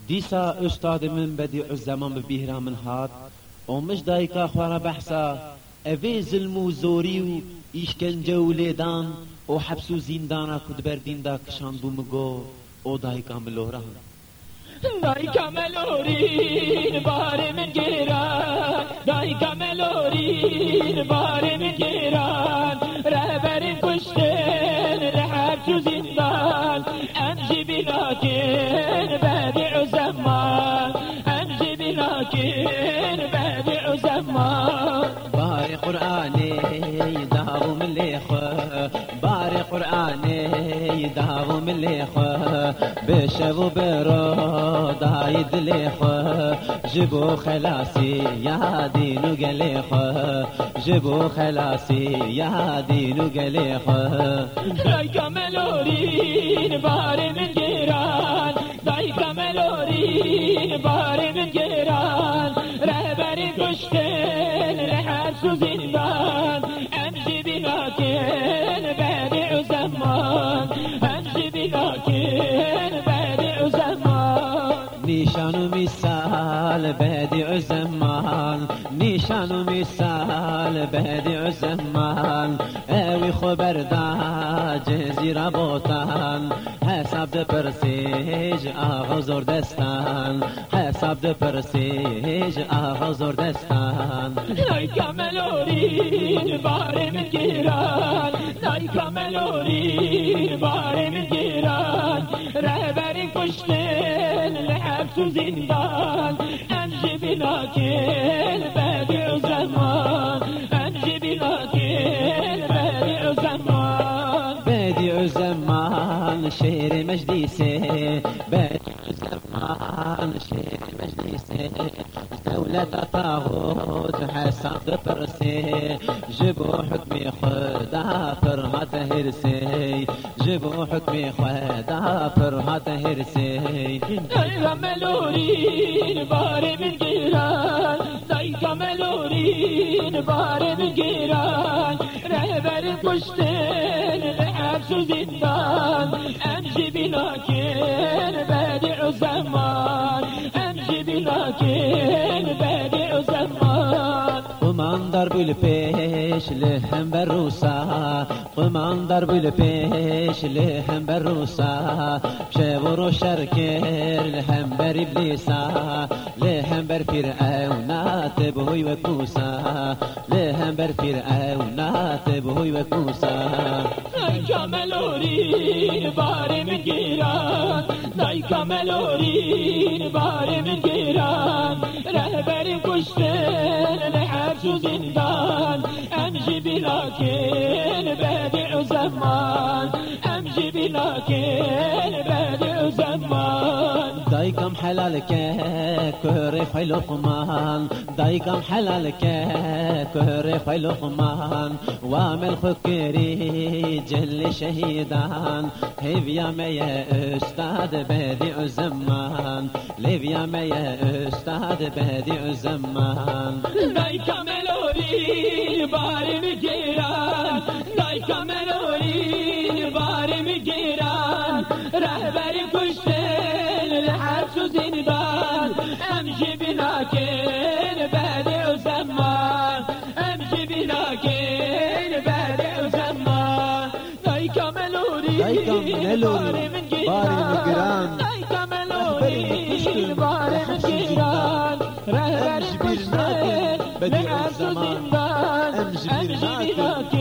دیسا استاد من بدیع الزمان ببیهرا من هات و مش دایکا خوارا بحثا اوی ظلم و زوری و ایشکنجه و لیدان و حبس و زیندانا کد بردین دا کشان بو مگو او دایکا ملوران دایکا ملورین بار من گیران دایکا ملورین بار من گیران رهبر کشتن رحبس و زندان امشي بلاكن بديع زمان امشي بلاكن بديع زمان باري قرآني داو من ليخه باري قرآني داو من ليخه بشو برو دايد ليخه جبو خلاصي يا دينو قليخه جبو خلاصي يا دينو قليخه دايكا ملورين باري من جيران دايكا ملورين باري من جيران رهبري كشتن رحبس وزندان امشي بلاكن بديع زمان امشي بلاكن بديع زمان نشان مثال بديع زمان نشان مثال بديع زمان اوي خبر دا جزيرة بوتان حساب ده پرسیج آغا زور دستان حساب ده پرسیج آغا زور دستان دایکا ملورین بار من گیران دایکا ملورین بار من گیران رهبری کشتن لحبس و زندان امشي بلاكن بديع زمان امشي بلاكن بديع زمان بديع زمان شعر مجلسه بديع زمان شعر مجلسه دولة طاغوت حساب برسه جبو حكمي خدا فرما تهرسي جبو حكمي خدا فرما تهرسي دایکا ملورین بار من گیران دایکا ملورین بار من گیران رهبر کشتن لحبس و زندان امشي بلاكن بديع زمان امشي بلاكن بديع زمان قمان ضرب البيش لهم بالروسا قمان ضرب البيش لهم بالروسا شاورو شركر لهم بر ابليسا لهم بر فرعونات بهوي وكوسا لهم بر فرعونات بهوي وكوسا دایکا ملورین بار من گیران دایکا ملورین بار من گیران رهبر کشتن لحبس و زندان امشي بلاكن بديع زمان امشي بلاكن بديع زمان دايكم حلالك كهري خيل لقمان دايكم حلالك كهري خيل لقمان وامل فكري جل شهيدان هيفيا ميا استاذ بديع زمان ليفيا ميا استاذ بديع زمان دایکا ملورین بار من گیران دایکا ملورین بار من گیران رهبری کشتن لحبس و زندان امشي بلاكن بديع زمان امشي بلاكن بديع زمان دایکا ملورین بار من گیران دایکا ملورین بار من گیران رهبری کشتن لحبس و زندان امشي بلاكن